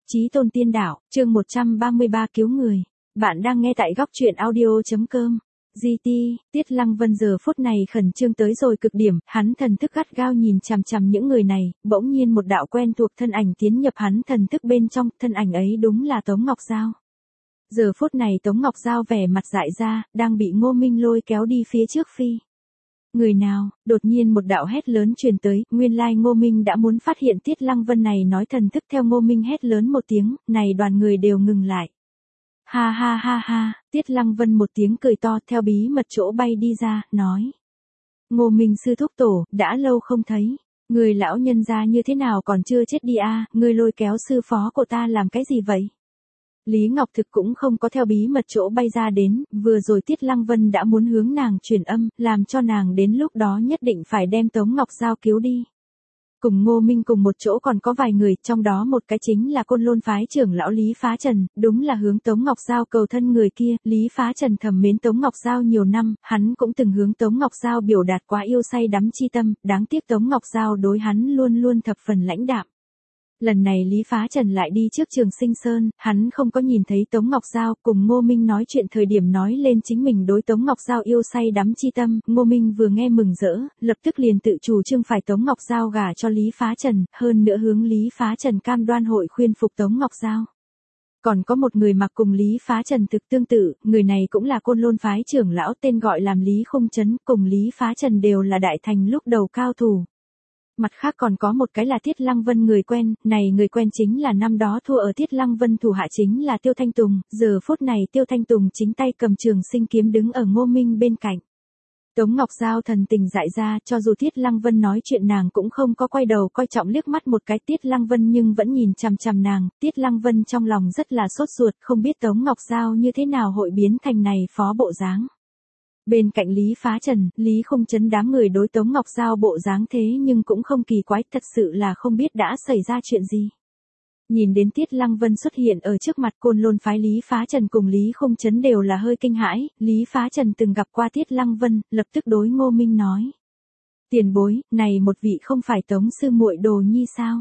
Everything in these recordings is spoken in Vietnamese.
Chí tôn tiên đạo, chương 133 cứu người. Bạn đang nghe tại góc truyện audio.com. GT, Tiết Lăng Vân giờ phút này khẩn trương tới rồi cực điểm, hắn thần thức gắt gao nhìn chằm chằm những người này, bỗng nhiên một đạo quen thuộc thân ảnh tiến nhập hắn thần thức bên trong, thân ảnh ấy đúng là Tống Ngọc Giao. Giờ phút này Tống Ngọc Giao vẻ mặt dại ra, đang bị Ngô Minh lôi kéo đi phía trước phi. Người nào, đột nhiên một đạo hét lớn truyền tới, nguyên lai Ngô Minh đã muốn phát hiện Tiết Lăng Vân này nói thần thức theo Ngô Minh hét lớn một tiếng, này đoàn người đều ngừng lại. Ha ha ha ha, Tiết Lăng Vân một tiếng cười to theo bí mật chỗ bay đi ra, nói. Ngô Minh sư thúc tổ, đã lâu không thấy, người lão nhân gia như thế nào còn chưa chết đi a, người lôi kéo sư phó của ta làm cái gì vậy? Lý Ngọc Thực cũng không có theo bí mật chỗ bay ra đến, vừa rồi Tiết Lăng Vân đã muốn hướng nàng truyền âm, làm cho nàng đến lúc đó nhất định phải đem Tống Ngọc Giao cứu đi. Cùng Ngô Minh cùng một chỗ còn có vài người, trong đó một cái chính là Côn Lôn phái trưởng lão Lý Phá Trần, đúng là hướng Tống Ngọc Giao cầu thân người kia. Lý Phá Trần thầm mến Tống Ngọc Giao nhiều năm, hắn cũng từng hướng Tống Ngọc Giao biểu đạt quá yêu say đắm chi tâm, đáng tiếc Tống Ngọc Giao đối hắn luôn luôn thập phần lãnh đạm. Lần này Lý Phá Trần lại đi trước Trường Sinh Sơn, hắn không có nhìn thấy Tống Ngọc Giao, cùng Ngô Minh nói chuyện thời điểm nói lên chính mình đối Tống Ngọc Giao yêu say đắm chi tâm, Ngô Minh vừa nghe mừng rỡ, lập tức liền tự chủ trương phải Tống Ngọc Giao gả cho Lý Phá Trần, hơn nữa hướng Lý Phá Trần cam đoan hội khuyên phục Tống Ngọc Giao. Còn có một người mặc cùng Lý Phá Trần thực tương tự, người này cũng là Côn Lôn phái trưởng lão tên gọi làm Lý Khung Chấn, cùng Lý Phá Trần đều là đại thành lúc đầu cao thủ. Mặt khác còn có một cái là Tiết Lăng Vân người quen, này người quen chính là năm đó thua ở Tiết Lăng Vân thủ hạ chính là Tiêu Thanh Tùng, giờ phút này Tiêu Thanh Tùng chính tay cầm Trường Sinh kiếm đứng ở Ngô Minh bên cạnh. Tống Ngọc Giao thần tình dại ra, cho dù Tiết Lăng Vân nói chuyện nàng cũng không có quay đầu coi trọng liếc mắt một cái Tiết Lăng Vân nhưng vẫn nhìn chằm chằm nàng, Tiết Lăng Vân trong lòng rất là sốt ruột, không biết Tống Ngọc Giao như thế nào hội biến thành này phó bộ dáng. Bên cạnh Lý Phá Trần, Lý Khung Chấn đám người đối Tống Ngọc Giao bộ dáng thế nhưng cũng không kỳ quái, thật sự là không biết đã xảy ra chuyện gì. Nhìn đến Tiết Lăng Vân xuất hiện ở trước mặt Côn Lôn phái, Lý Phá Trần cùng Lý Khung Chấn đều là hơi kinh hãi, Lý Phá Trần từng gặp qua Tiết Lăng Vân, lập tức đối Ngô Minh nói. Tiền bối, này một vị không phải Tống sư muội đồ nhi sao?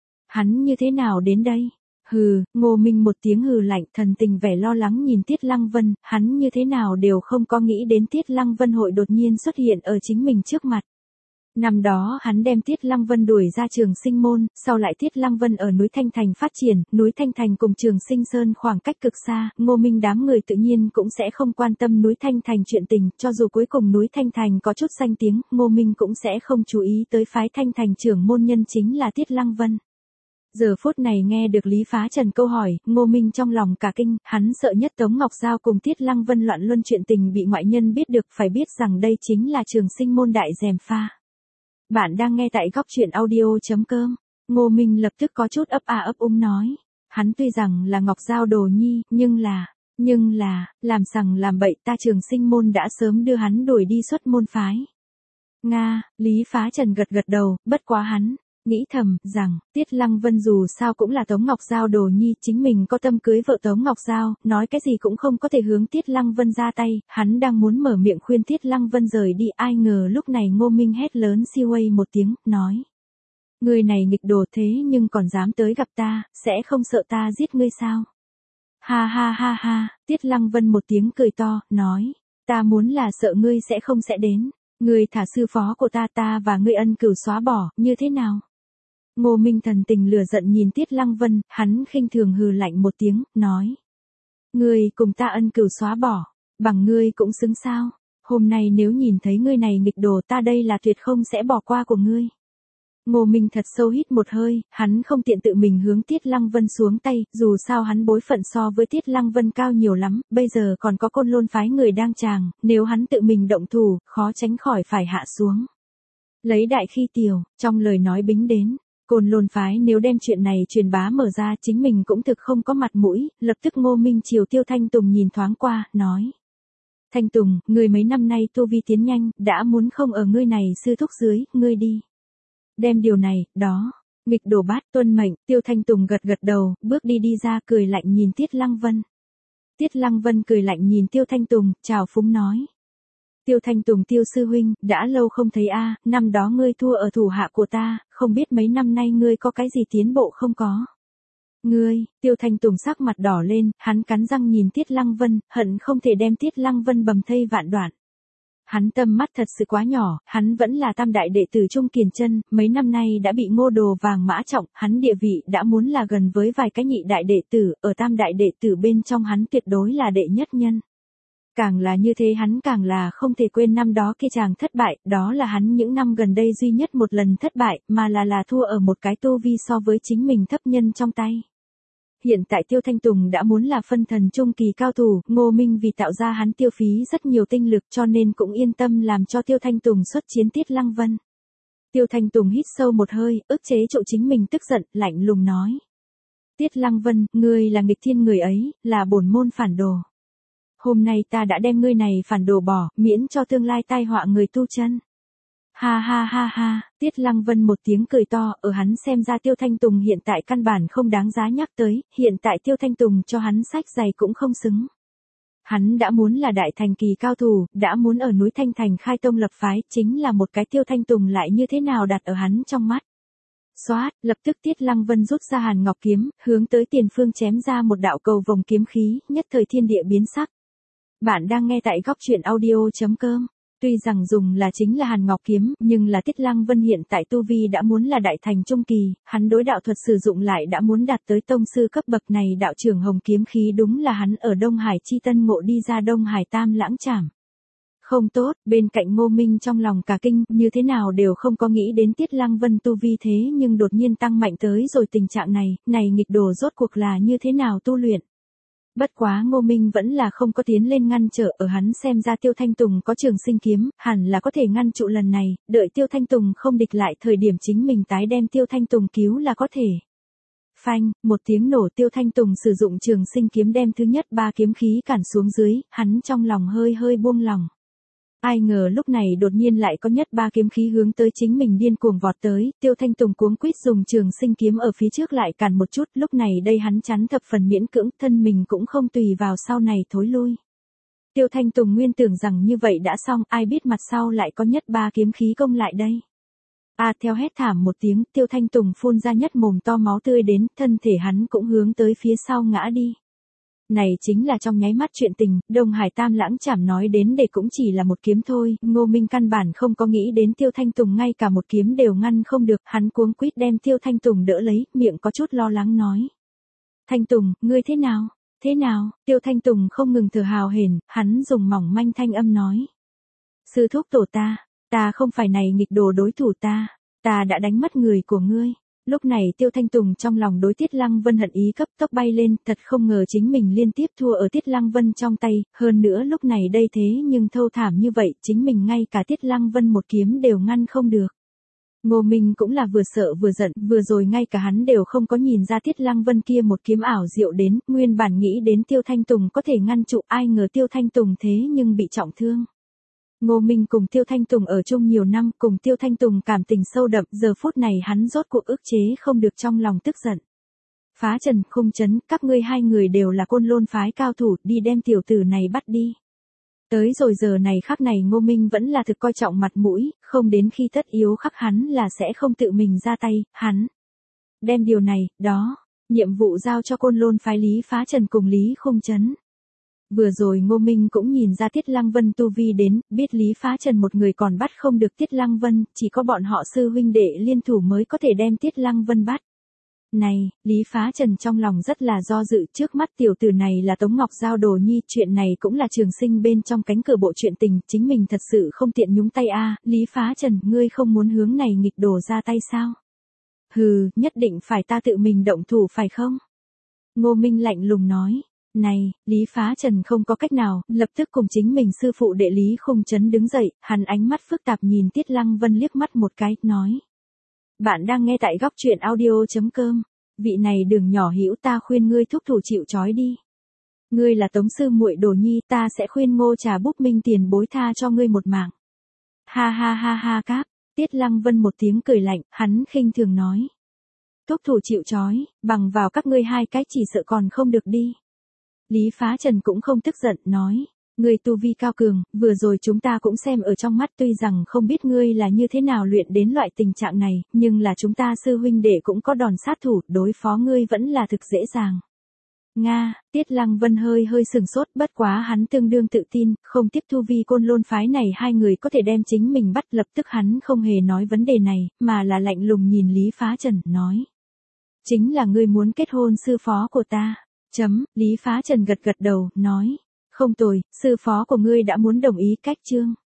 Hắn như thế nào đến đây? Hừ, Ngô Minh một tiếng hừ lạnh, thần tình vẻ lo lắng nhìn Tiết Lăng Vân, hắn như thế nào đều không có nghĩ đến Tiết Lăng Vân hội đột nhiên xuất hiện ở chính mình trước mặt. Năm đó hắn đem Tiết Lăng Vân đuổi ra Trường Sinh môn, sau lại Tiết Lăng Vân ở núi Thanh Thành phát triển, núi Thanh Thành cùng Trường Sinh Sơn khoảng cách cực xa, Ngô Minh đám người tự nhiên cũng sẽ không quan tâm núi Thanh Thành chuyện tình, cho dù cuối cùng núi Thanh Thành có chút danh tiếng, Ngô Minh cũng sẽ không chú ý tới phái Thanh Thành trưởng môn nhân chính là Tiết Lăng Vân. Giờ phút này nghe được Lý Phá Trần câu hỏi, Ngô Minh trong lòng cả kinh, hắn sợ nhất Tống Ngọc Giao cùng Tiết Lăng Vân loạn luân chuyện tình bị ngoại nhân biết được, phải biết rằng đây chính là Trường Sinh môn đại gièm pha. Bạn đang nghe tại góc truyện audio.com. Ngô Minh lập tức có chút ấp a ấp úng nói. Hắn tuy rằng là Ngọc Giao đồ nhi, nhưng là, làm sằng làm bậy, ta Trường Sinh môn đã sớm đưa hắn đuổi đi xuất môn phái. Nga, Lý Phá Trần gật gật đầu, bất quá hắn nghĩ thầm, rằng, Tiết Lăng Vân dù sao cũng là Tống Ngọc Giao đồ nhi, chính mình có tâm cưới vợ Tống Ngọc Giao, nói cái gì cũng không có thể hướng Tiết Lăng Vân ra tay, hắn đang muốn mở miệng khuyên Tiết Lăng Vân rời đi, ai ngờ lúc này Ngô Minh hét lớn siêu một tiếng, nói. Người này nghịch đồ thế nhưng còn dám tới gặp ta, sẽ không sợ ta giết ngươi sao? Ha ha ha ha, Tiết Lăng Vân một tiếng cười to, nói, ta muốn là sợ ngươi sẽ không sẽ đến, ngươi thả sư phó của ta và ngươi ân cửu xóa bỏ, như thế nào? Ngô Minh thần tình lửa giận nhìn Tiết Lăng Vân, hắn khinh thường hừ lạnh một tiếng, nói. Ngươi cùng ta ân cửu xóa bỏ, bằng ngươi cũng xứng sao, hôm nay nếu nhìn thấy ngươi này nghịch đồ ta đây là tuyệt không sẽ bỏ qua của ngươi. Ngô Minh thật sâu hít một hơi, hắn không tiện tự mình hướng Tiết Lăng Vân xuống tay, dù sao hắn bối phận so với Tiết Lăng Vân cao nhiều lắm, bây giờ còn có Côn Lôn phái người đang tràng, nếu hắn tự mình động thủ, khó tránh khỏi phải hạ xuống. Lấy đại khi tiểu, trong lời nói bính đến. Côn Lôn phái nếu đem chuyện này truyền bá mở ra chính mình cũng thực không có mặt mũi, lập tức Ngô Minh chiều Tiêu Thanh Tùng nhìn thoáng qua, nói. Thanh Tùng, ngươi mấy năm nay tu vi tiến nhanh, đã muốn không ở ngươi này sư thúc dưới, ngươi đi. Đem điều này, đó, nghịch đồ bát tuân mệnh, Tiêu Thanh Tùng gật gật đầu, bước đi ra cười lạnh nhìn Tiết Lăng Vân. Tiết Lăng Vân cười lạnh nhìn Tiêu Thanh Tùng, chào phúng nói. Tiêu Thanh Tùng Tiêu sư huynh, đã lâu không thấy a, năm đó ngươi thua ở thủ hạ của ta, không biết mấy năm nay ngươi có cái gì tiến bộ không có. Ngươi, Tiêu Thanh Tùng sắc mặt đỏ lên, hắn cắn răng nhìn Tiết Lăng Vân, hận không thể đem Tiết Lăng Vân bầm thây vạn đoạn. Hắn tâm mắt thật sự quá nhỏ, hắn vẫn là tam đại đệ tử Trung Kiền Chân, mấy năm nay đã bị Ngô Đồ Vàng mã trọng, hắn địa vị đã muốn là gần với vài cái nhị đại đệ tử, ở tam đại đệ tử bên trong hắn tuyệt đối là đệ nhất nhân. Càng là như thế hắn càng là không thể quên năm đó kia chàng thất bại, đó là hắn những năm gần đây duy nhất một lần thất bại, mà là thua ở một cái tu vi so với chính mình thấp nhân trong tay. Hiện tại Tiêu Thanh Tùng đã muốn là phân thần trung kỳ cao thủ, Ngô Minh vì tạo ra hắn tiêu phí rất nhiều tinh lực cho nên cũng yên tâm làm cho Tiêu Thanh Tùng xuất chiến Tiết Lăng Vân. Tiêu Thanh Tùng hít sâu một hơi, ức chế trụ chính mình tức giận, lạnh lùng nói. Tiết Lăng Vân, ngươi là nghịch thiên người ấy, là bổn môn phản đồ. Hôm nay ta đã đem ngươi này phản đồ bỏ, miễn cho tương lai tai họa người tu chân. Ha ha ha ha, Tiết Lăng Vân một tiếng cười to, ở hắn xem ra Tiêu Thanh Tùng hiện tại căn bản không đáng giá nhắc tới, hiện tại Tiêu Thanh Tùng cho hắn sách giày cũng không xứng. Hắn đã muốn là đại thành kỳ cao thủ, đã muốn ở núi Thanh Thành khai tông lập phái, chính là một cái Tiêu Thanh Tùng lại như thế nào đặt ở hắn trong mắt. Xoát, lập tức Tiết Lăng Vân rút ra Hàn Ngọc kiếm, hướng tới tiền phương chém ra một đạo cầu vồng kiếm khí, nhất thời thiên địa biến sắc. Bạn đang nghe tại góc truyện audio.com. Tuy rằng dùng là chính là Hàn Ngọc kiếm, nhưng là Tiết Lăng Vân hiện tại tu vi đã muốn là đại thành trung kỳ, hắn đối đạo thuật sử dụng lại đã muốn đạt tới tông sư cấp bậc này, đạo trưởng hồng kiếm khí đúng là hắn ở Đông Hải chi tân ngộ đi ra Đông Hải Tam Lãng Trảm. Không tốt, bên cạnh Ngô Minh trong lòng cả kinh, như thế nào đều không có nghĩ đến Tiết Lăng Vân tu vi thế nhưng đột nhiên tăng mạnh tới rồi tình trạng này nghịch đồ rốt cuộc là như thế nào tu luyện. Bất quá Ngô Minh vẫn là không có tiến lên ngăn trở, ở hắn xem ra Tiêu Thanh Tùng có trường sinh kiếm, hẳn là có thể ngăn trụ lần này, đợi Tiêu Thanh Tùng không địch lại thời điểm chính mình tái đem Tiêu Thanh Tùng cứu là có thể. Phanh, một tiếng nổ, Tiêu Thanh Tùng sử dụng trường sinh kiếm đem thứ nhất 3 kiếm khí cản xuống dưới, hắn trong lòng hơi buông lòng. Ai ngờ lúc này đột nhiên lại có nhất 3 kiếm khí hướng tới chính mình điên cuồng vọt tới, Tiêu Thanh Tùng cuống quýt dùng trường sinh kiếm ở phía trước lại cản một chút, lúc này đây hắn chắn thập phần miễn cưỡng, thân mình cũng không tùy vào sau này thối lui. Tiêu Thanh Tùng nguyên tưởng rằng như vậy đã xong, ai biết mặt sau lại có nhất 3 kiếm khí công lại đây. Theo hét thảm một tiếng, Tiêu Thanh Tùng phun ra nhất mồm to máu tươi đến, thân thể hắn cũng hướng tới phía sau ngã đi. Này chính là trong nháy mắt chuyện tình, Đông Hải Tam Lãng Trảm nói đến để cũng chỉ là một kiếm thôi, Ngô Minh căn bản không có nghĩ đến Tiêu Thanh Tùng ngay cả một kiếm đều ngăn không được, hắn cuống quýt đem Tiêu Thanh Tùng đỡ lấy, miệng có chút lo lắng nói. Thanh Tùng, ngươi thế nào? Thế nào? Tiêu Thanh Tùng không ngừng thở hào hển, hắn dùng mỏng manh thanh âm nói. Sư thúc tổ ta không phải này nghịch đồ đối thủ ta đã đánh mất người của ngươi. Lúc này Tiêu Thanh Tùng trong lòng đối Tiết Lăng Vân hận ý cấp tốc bay lên, thật không ngờ chính mình liên tiếp thua ở Tiết Lăng Vân trong tay, hơn nữa lúc này đây thế nhưng thâu thảm như vậy, chính mình ngay cả Tiết Lăng Vân một kiếm đều ngăn không được. Ngô Minh cũng là vừa sợ vừa giận, vừa rồi ngay cả hắn đều không có nhìn ra Tiết Lăng Vân kia một kiếm ảo diệu đến, nguyên bản nghĩ đến Tiêu Thanh Tùng có thể ngăn trụ, ai ngờ Tiêu Thanh Tùng thế nhưng bị trọng thương. Ngô Minh cùng Tiêu Thanh Tùng ở chung nhiều năm, cùng Tiêu Thanh Tùng cảm tình sâu đậm, giờ phút này hắn rốt cuộc ức chế không được trong lòng tức giận. Phá Trần, Khung Trấn, các ngươi hai người đều là Côn Lôn phái cao thủ, đi đem tiểu tử này bắt đi. Tới rồi giờ này khắc này Ngô Minh vẫn là thực coi trọng mặt mũi, không đến khi tất yếu khắc hắn là sẽ không tự mình ra tay, hắn đem điều này, nhiệm vụ giao cho Côn Lôn phái Lý Phá Trần cùng Lý Khung Trấn. Vừa rồi Ngô Minh cũng nhìn ra Tiết Lăng Vân tu vi đến, biết Lý Phá Trần một người còn bắt không được Tiết Lăng Vân, chỉ có bọn họ sư huynh đệ liên thủ mới có thể đem Tiết Lăng Vân bắt. Này, Lý Phá Trần trong lòng rất là do dự, trước mắt tiểu tử này là Tống Ngọc Giao đồ nhi, chuyện này cũng là trường sinh bên trong cánh cửa bộ chuyện tình, chính mình thật sự không tiện nhúng tay Lý Phá Trần, ngươi không muốn hướng này nghịch đồ ra tay sao? Hừ, nhất định phải ta tự mình động thủ phải không? Ngô Minh lạnh lùng nói. Này, Lý Phá Trần không có cách nào, lập tức cùng chính mình sư phụ đệ Lý Khung Trấn đứng dậy, hắn ánh mắt phức tạp nhìn Tiết Lăng Vân liếc mắt một cái, nói. Bạn đang nghe tại góc truyện audio.com, vị này đừng nhỏ hữu, ta khuyên ngươi thúc thủ chịu trói đi. Ngươi là Tống sư muội đồ nhi, ta sẽ khuyên Ngô Trà Búp Minh tiền bối tha cho ngươi một mạng. Ha ha ha ha các, Tiết Lăng Vân một tiếng cười lạnh, hắn khinh thường nói. Thúc thủ chịu trói, bằng vào các ngươi hai cái chỉ sợ còn không được đi. Lý Phá Trần cũng không tức giận, nói. Ngươi tu vi cao cường, vừa rồi chúng ta cũng xem ở trong mắt, tuy rằng không biết ngươi là như thế nào luyện đến loại tình trạng này, nhưng là chúng ta sư huynh đệ cũng có đòn sát thủ, đối phó ngươi vẫn là thực dễ dàng. Nga, Tiết Lăng Vân hơi hơi sừng sốt, bất quá hắn tương đương tự tin, không tiếp thu vi côn lôn phái này hai người có thể đem chính mình bắt, lập tức hắn không hề nói vấn đề này, mà là lạnh lùng nhìn Lý Phá Trần, nói. Chính là ngươi muốn kết hôn sư phó của ta. Lý Phá Trần gật gật đầu, nói. Không tồi, sư phó của ngươi đã muốn đồng ý cách chương.